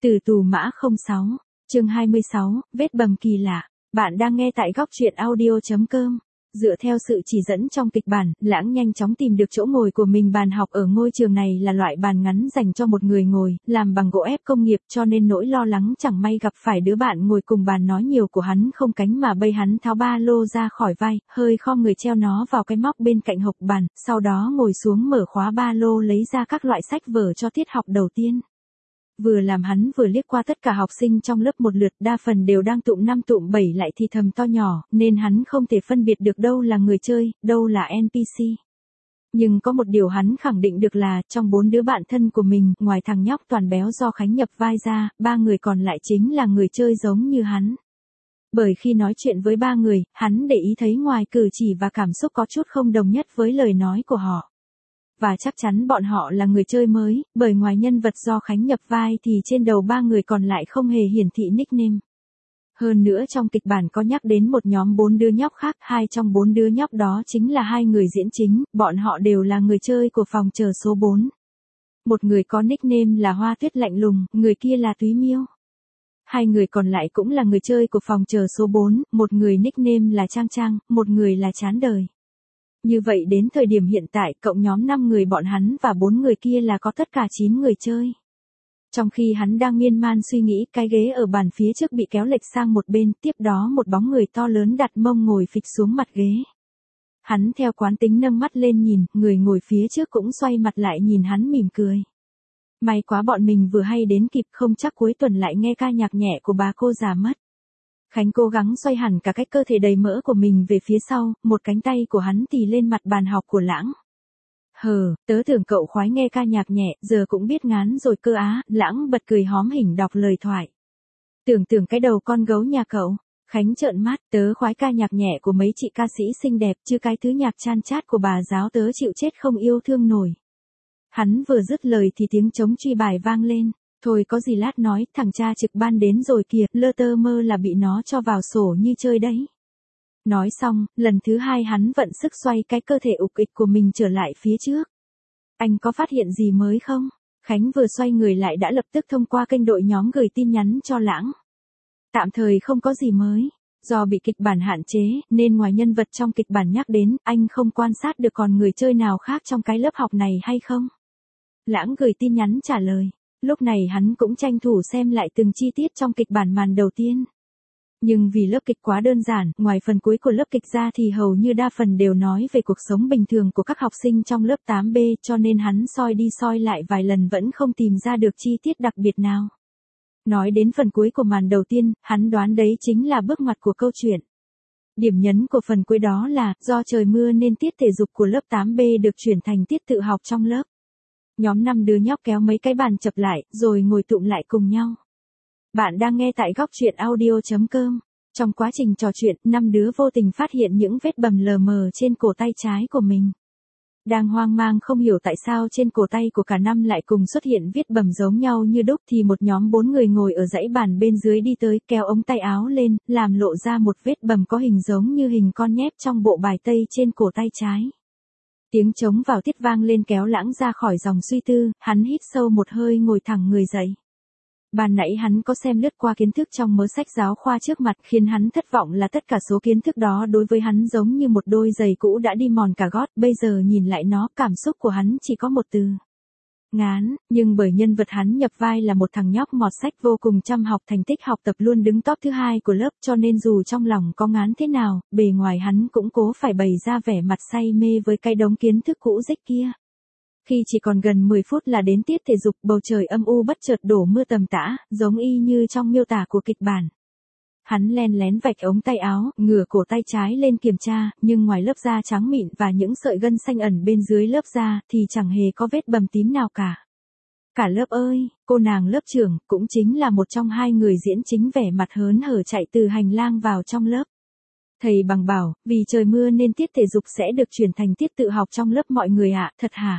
Từ tù mã 06, chương 26, vết bầm kỳ lạ. Bạn đang nghe tại góc truyện audio.com. Dựa theo sự chỉ dẫn trong kịch bản, Lãng nhanh chóng tìm được chỗ ngồi của mình. Bàn học ở ngôi trường này là loại bàn ngắn dành cho một người ngồi, làm bằng gỗ ép công nghiệp, cho nên nỗi lo lắng chẳng may gặp phải đứa bạn ngồi cùng bàn nói nhiều của hắn không cánh mà bay. Hắn tháo ba lô ra khỏi vai, hơi khom người treo nó vào cái móc bên cạnh hộc bàn, sau đó ngồi xuống mở khóa ba lô lấy ra các loại sách vở cho tiết học đầu tiên. Vừa làm hắn vừa liếc qua tất cả học sinh trong lớp một lượt, đa phần đều đang tụm 5 tụm 7 lại thì thầm to nhỏ, nên hắn không thể phân biệt được đâu là người chơi, đâu là NPC. Nhưng có một điều hắn khẳng định được là, trong 4 đứa bạn thân của mình, ngoài thằng nhóc toàn béo do Khánh nhập vai ra, 3 người còn lại chính là người chơi giống như hắn. Bởi khi nói chuyện với 3 người, hắn để ý thấy ngoài cử chỉ và cảm xúc có chút không đồng nhất với lời nói của họ. Và chắc chắn bọn họ là người chơi mới, bởi ngoài nhân vật do Khánh nhập vai thì trên đầu 3 người còn lại không hề hiển thị nickname. Hơn nữa trong kịch bản có nhắc đến một nhóm 4 đứa nhóc khác, 2 trong 4 đứa nhóc đó chính là 2 người diễn chính, bọn họ đều là người chơi của phòng chờ số 4. Một người có nickname là Hoa Tuyết lạnh lùng, người kia là Túy Miêu. 2 người còn lại cũng là người chơi của phòng chờ số 4, một người nickname là Trang Trang, một người là Chán Đời. Như vậy đến thời điểm hiện tại, cộng nhóm 5 người bọn hắn và 4 người kia là có tất cả 9 người chơi. Trong khi hắn đang miên man suy nghĩ, cái ghế ở bàn phía trước bị kéo lệch sang một bên, tiếp đó một bóng người to lớn đặt mông ngồi phịch xuống mặt ghế. Hắn theo quán tính nâng mắt lên nhìn, người ngồi phía trước cũng xoay mặt lại nhìn hắn mỉm cười. May quá bọn mình vừa hay đến kịp, không chắc cuối tuần lại nghe ca nhạc nhẹ của bà cô già mất. Khánh cố gắng xoay hẳn cả cái cơ thể đầy mỡ của mình về phía sau, một cánh tay của hắn tì lên mặt bàn học của Lãng. Tớ tưởng cậu khoái nghe ca nhạc nhẹ, giờ cũng biết ngán rồi cơ á. Lãng bật cười hóm hỉnh đọc lời thoại. Tưởng cái đầu con gấu nhà cậu. Khánh trợn mắt, tớ khoái ca nhạc nhẹ của mấy chị ca sĩ xinh đẹp, chứ cái thứ nhạc chan chát của bà giáo tớ chịu chết không yêu thương nổi. Hắn vừa dứt lời thì tiếng trống truy bài vang lên. Thôi có gì lát nói, thằng cha trực ban đến rồi kìa, lơ tơ mơ là bị nó cho vào sổ như chơi đấy. Nói xong, lần thứ 2 hắn vận sức xoay cái cơ thể ục ịch của mình trở lại phía trước. Anh có phát hiện gì mới không? Khánh vừa xoay người lại đã lập tức thông qua kênh đội nhóm gửi tin nhắn cho Lãng. Tạm thời không có gì mới. Do bị kịch bản hạn chế, nên ngoài nhân vật trong kịch bản nhắc đến, anh không quan sát được còn người chơi nào khác trong cái lớp học này hay không? Lãng gửi tin nhắn trả lời. Lúc này hắn cũng tranh thủ xem lại từng chi tiết trong kịch bản màn đầu tiên. Nhưng vì lớp kịch quá đơn giản, ngoài phần cuối của lớp kịch ra thì hầu như đa phần đều nói về cuộc sống bình thường của các học sinh trong lớp 8B, cho nên hắn soi đi soi lại vài lần vẫn không tìm ra được chi tiết đặc biệt nào. Nói đến phần cuối của màn đầu tiên, hắn đoán đấy chính là bước ngoặt của câu chuyện. Điểm nhấn của phần cuối đó là, do trời mưa nên tiết thể dục của lớp 8B được chuyển thành tiết tự học trong lớp. Nhóm 5 đứa nhóc kéo mấy cái bàn chập lại, rồi ngồi tụm lại cùng nhau. Bạn đang nghe tại góc truyện audio.com. Trong quá trình trò chuyện, 5 đứa vô tình phát hiện những vết bầm lờ mờ trên cổ tay trái của mình. Đang hoang mang không hiểu tại sao trên cổ tay của cả 5 lại cùng xuất hiện vết bầm giống nhau như đúc, thì một nhóm 4 người ngồi ở dãy bàn bên dưới đi tới, kéo ống tay áo lên, làm lộ ra một vết bầm có hình giống như hình con nhép trong bộ bài tây trên cổ tay trái. Tiếng trống vào tiết vang lên kéo Lãng ra khỏi dòng suy tư, hắn hít sâu một hơi ngồi thẳng người dậy. Ban nãy hắn có xem lướt qua kiến thức trong mớ sách giáo khoa trước mặt, khiến hắn thất vọng là tất cả số kiến thức đó đối với hắn giống như một đôi giày cũ đã đi mòn cả gót, bây giờ nhìn lại nó, cảm xúc của hắn chỉ có một từ. Ngán, nhưng bởi nhân vật hắn nhập vai là một thằng nhóc mọt sách vô cùng chăm học, thành tích học tập luôn đứng top thứ 2 của lớp, cho nên dù trong lòng có ngán thế nào, bề ngoài hắn cũng cố phải bày ra vẻ mặt say mê với cái đống kiến thức cũ rích kia. Khi chỉ còn gần 10 phút là đến tiết thể dục, bầu trời âm u bất chợt đổ mưa tầm tã, giống y như trong miêu tả của kịch bản. Hắn len lén vạch ống tay áo, ngửa cổ tay trái lên kiểm tra, nhưng ngoài lớp da trắng mịn và những sợi gân xanh ẩn bên dưới lớp da, thì chẳng hề có vết bầm tím nào cả. Cả lớp ơi, cô nàng lớp trưởng, cũng chính là một trong 2 người diễn chính vẻ mặt hớn hở chạy từ hành lang vào trong lớp. Thầy bằng bảo, vì trời mưa nên tiết thể dục sẽ được chuyển thành tiết tự học trong lớp mọi người ạ, thật hả?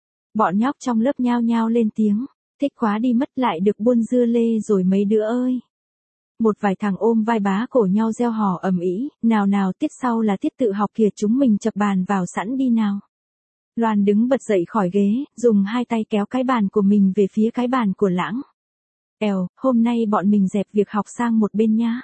Bọn nhóc trong lớp nhao nhao lên tiếng, thích quá đi mất, lại được buôn dưa lê rồi mấy đứa ơi. Một vài thằng ôm vai bá cổ nhau reo hò ầm ĩ, nào tiết sau là tiết tự học kìa, chúng mình chập bàn vào sẵn đi nào. Loan đứng bật dậy khỏi ghế, dùng 2 tay kéo cái bàn của mình về phía cái bàn của Lãng. Hôm nay bọn mình dẹp việc học sang một bên nhá.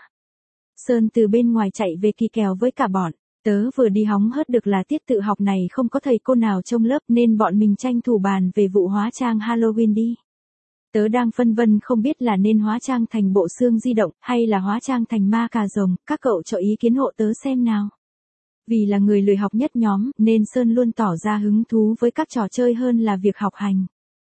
Sơn từ bên ngoài chạy về kỳ kèo với cả bọn. Tớ vừa đi hóng hớt được là tiết tự học này không có thầy cô nào trông lớp nên bọn mình tranh thủ bàn về vụ hóa trang Halloween đi. Tớ đang phân vân không biết là nên hóa trang thành bộ xương di động hay là hóa trang thành ma cà rồng, các cậu cho ý kiến hộ tớ xem nào. Vì là người lười học nhất nhóm nên Sơn luôn tỏ ra hứng thú với các trò chơi hơn là việc học hành.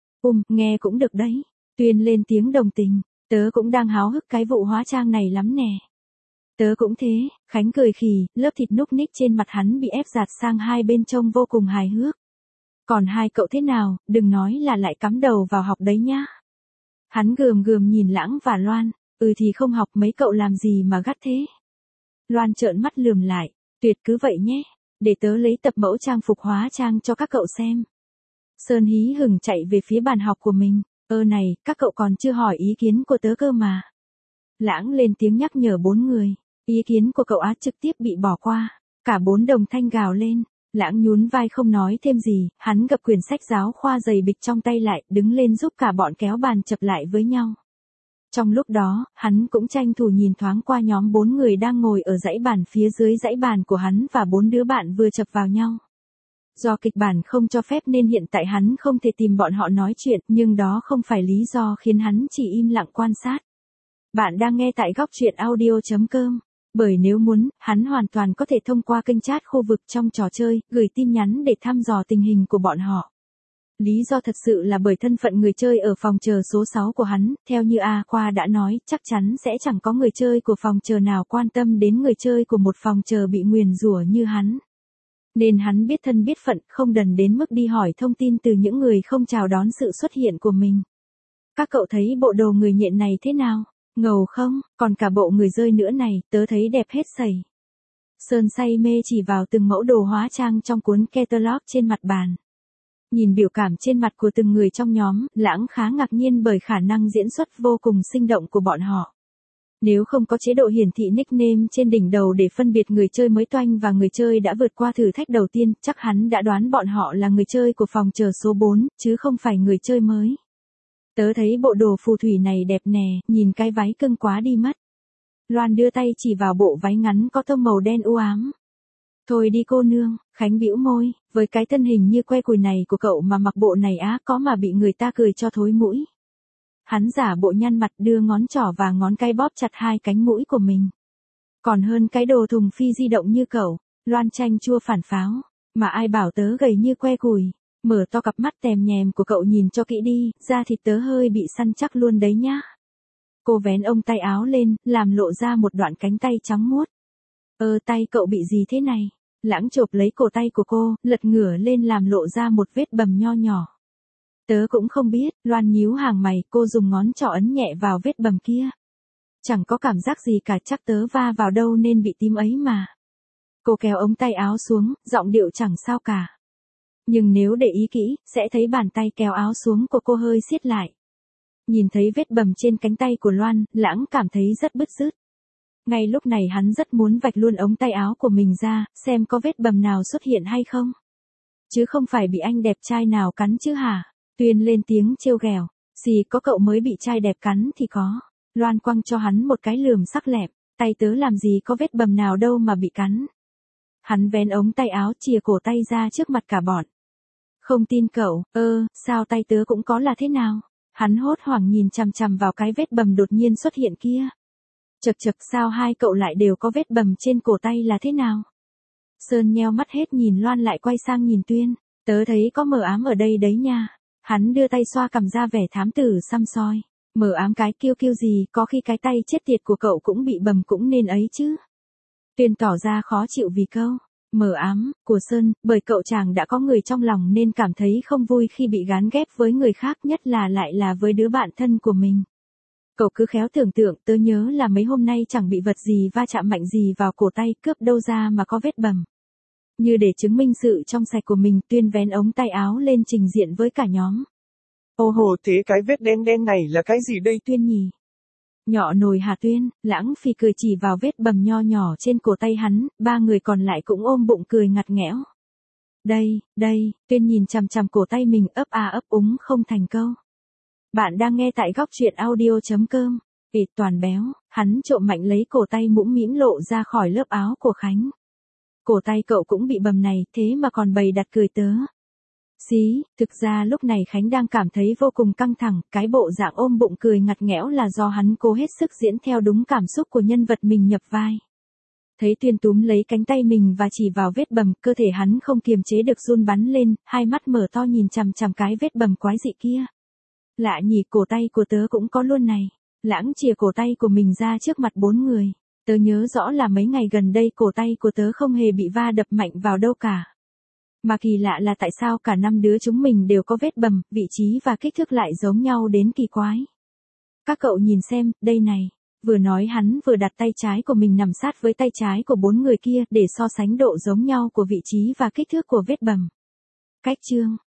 Nghe cũng được đấy. Tuyên lên tiếng đồng tình, tớ cũng đang háo hức cái vụ hóa trang này lắm nè. Tớ cũng thế, Khánh cười khì, lớp thịt núc ních trên mặt hắn bị ép giạt sang hai bên trông vô cùng hài hước. Còn hai cậu thế nào, đừng nói là lại cắm đầu vào học đấy nhá. Hắn gườm gườm nhìn Lãng và Loan, thì không học mấy cậu làm gì mà gắt thế. Loan trợn mắt lườm lại, tuyệt cứ vậy nhé, để tớ lấy tập mẫu trang phục hóa trang cho các cậu xem. Sơn hí hửng chạy về phía bàn học của mình, này, các cậu còn chưa hỏi ý kiến của tớ cơ mà. Lãng lên tiếng nhắc nhở bốn người, ý kiến của cậu Á trực tiếp bị bỏ qua, cả bốn đồng thanh gào lên. Lãng nhún vai không nói thêm gì, hắn gập quyển sách giáo khoa dày bịch trong tay lại, đứng lên giúp cả bọn kéo bàn chập lại với nhau. Trong lúc đó, hắn cũng tranh thủ nhìn thoáng qua nhóm bốn người đang ngồi ở dãy bàn phía dưới dãy bàn của hắn và bốn đứa bạn vừa chập vào nhau. Do kịch bản không cho phép nên hiện tại hắn không thể tìm bọn họ nói chuyện, nhưng đó không phải lý do khiến hắn chỉ im lặng quan sát. Bạn đang nghe tại góc truyện audio.com. Bởi nếu muốn, hắn hoàn toàn có thể thông qua kênh chat khu vực trong trò chơi, gửi tin nhắn để thăm dò tình hình của bọn họ. Lý do thật sự là bởi thân phận người chơi ở phòng chờ số 6 của hắn, theo như A Khoa đã nói, chắc chắn sẽ chẳng có người chơi của phòng chờ nào quan tâm đến người chơi của một phòng chờ bị nguyền rủa như hắn. Nên hắn biết thân biết phận, không đần đến mức đi hỏi thông tin từ những người không chào đón sự xuất hiện của mình. Các cậu thấy bộ đồ người nhện này thế nào? Ngầu không? Còn cả bộ người rơi nữa này, tớ thấy đẹp hết sảy. Sơn say mê chỉ vào từng mẫu đồ hóa trang trong cuốn catalog trên mặt bàn. Nhìn biểu cảm trên mặt của từng người trong nhóm, Lãng khá ngạc nhiên bởi khả năng diễn xuất vô cùng sinh động của bọn họ. Nếu không có chế độ hiển thị nickname trên đỉnh đầu để phân biệt người chơi mới toanh và người chơi đã vượt qua thử thách đầu tiên, chắc hắn đã đoán bọn họ là người chơi của phòng chờ số 4, chứ không phải người chơi mới. Tớ thấy bộ đồ phù thủy này đẹp nè, nhìn cái váy cưng quá đi mất. Loan đưa tay chỉ vào bộ váy ngắn có tông màu đen u ám. Thôi đi cô nương, Khánh bĩu môi, với cái thân hình như que cùi này của cậu mà mặc bộ này á có mà bị người ta cười cho thối mũi. Hắn giả bộ nhăn mặt đưa ngón trỏ và ngón cái bóp chặt hai cánh mũi của mình. Còn hơn cái đồ thùng phi di động như cậu, Loan chanh chua phản pháo, mà ai bảo tớ gầy như que cùi. Mở to cặp mắt tèm nhèm của cậu nhìn cho kỹ đi, da thịt tớ hơi bị săn chắc luôn đấy nhá. Cô vén ông tay áo lên, làm lộ ra một đoạn cánh tay trắng muốt. Tay cậu bị gì thế này? Lãng chộp lấy cổ tay của cô, lật ngửa lên làm lộ ra một vết bầm nho nhỏ. Tớ cũng không biết, Loan nhíu hàng mày, cô dùng ngón trỏ ấn nhẹ vào vết bầm kia. Chẳng có cảm giác gì cả, chắc tớ va vào đâu nên bị tím ấy mà. Cô kéo ống tay áo xuống, giọng điệu chẳng sao cả. Nhưng nếu để ý kỹ, sẽ thấy bàn tay kéo áo xuống của cô hơi siết lại. Nhìn thấy vết bầm trên cánh tay của Loan, Lãng cảm thấy rất bứt rứt. Ngay lúc này hắn rất muốn vạch luôn ống tay áo của mình ra, xem có vết bầm nào xuất hiện hay không. Chứ không phải bị anh đẹp trai nào cắn chứ hả? Tuyên lên tiếng trêu ghẹo, gì có cậu mới bị trai đẹp cắn thì có. Loan quăng cho hắn một cái lườm sắc lẹm, tay tớ làm gì có vết bầm nào đâu mà bị cắn. Hắn vén ống tay áo chìa cổ tay ra trước mặt cả bọn. Không tin cậu, sao tay tớ cũng có là thế nào? Hắn hốt hoảng nhìn chằm chằm vào cái vết bầm đột nhiên xuất hiện kia. Chật sao hai cậu lại đều có vết bầm trên cổ tay là thế nào? Sơn nheo mắt hết nhìn Loan lại quay sang nhìn Tuyên, tớ thấy có mờ ám ở đây đấy nha. Hắn đưa tay xoa cằm ra vẻ thám tử xăm soi. Mờ ám cái kêu gì, có khi cái tay chết tiệt của cậu cũng bị bầm cũng nên ấy chứ. Tuyên tỏ ra khó chịu vì câu mờ ám của Sơn, bởi cậu chàng đã có người trong lòng nên cảm thấy không vui khi bị gán ghép với người khác, nhất là lại là với đứa bạn thân của mình. Cậu cứ khéo tưởng tượng, tớ nhớ là mấy hôm nay chẳng bị vật gì va chạm mạnh gì vào cổ tay, cướp đâu ra mà có vết bầm. Như để chứng minh sự trong sạch của mình, Tuyên vén ống tay áo lên trình diện với cả nhóm. Ô hồ, thế cái vết đen đen này là cái gì đây? Tuyên nhỉ? Nhỏ nồi hả Tuyên? Lãng phì cười chỉ vào vết bầm nho nhỏ trên cổ tay hắn, ba người còn lại cũng ôm bụng cười ngặt nghẽo. Đây, Tuyên nhìn chằm chằm cổ tay mình ấp úng không thành câu. Bạn đang nghe tại góc truyện audio.com. Toàn béo, hắn trộm mạnh lấy cổ tay mũm mĩm lộ ra khỏi lớp áo của Khánh. Cổ tay cậu cũng bị bầm này, thế mà còn bày đặt cười tớ. Xí, thực ra lúc này Khánh đang cảm thấy vô cùng căng thẳng, cái bộ dạng ôm bụng cười ngặt nghẽo là do hắn cố hết sức diễn theo đúng cảm xúc của nhân vật mình nhập vai. Thấy Tuyên túm lấy cánh tay mình và chỉ vào vết bầm, cơ thể hắn không kiềm chế được run bắn lên, hai mắt mở to nhìn chằm chằm cái vết bầm quái dị kia. Lạ nhỉ, cổ tay của tớ cũng có luôn này. Lãng chìa cổ tay của mình ra trước mặt 4 người. Tớ nhớ rõ là mấy ngày gần đây cổ tay của tớ không hề bị va đập mạnh vào đâu cả. Mà kỳ lạ là tại sao cả 5 đứa chúng mình đều có vết bầm, vị trí và kích thước lại giống nhau đến kỳ quái. Các cậu nhìn xem, đây này. Vừa nói hắn vừa đặt tay trái của mình nằm sát với tay trái của 4 người kia để so sánh độ giống nhau của vị trí và kích thước của vết bầm. Cách chương,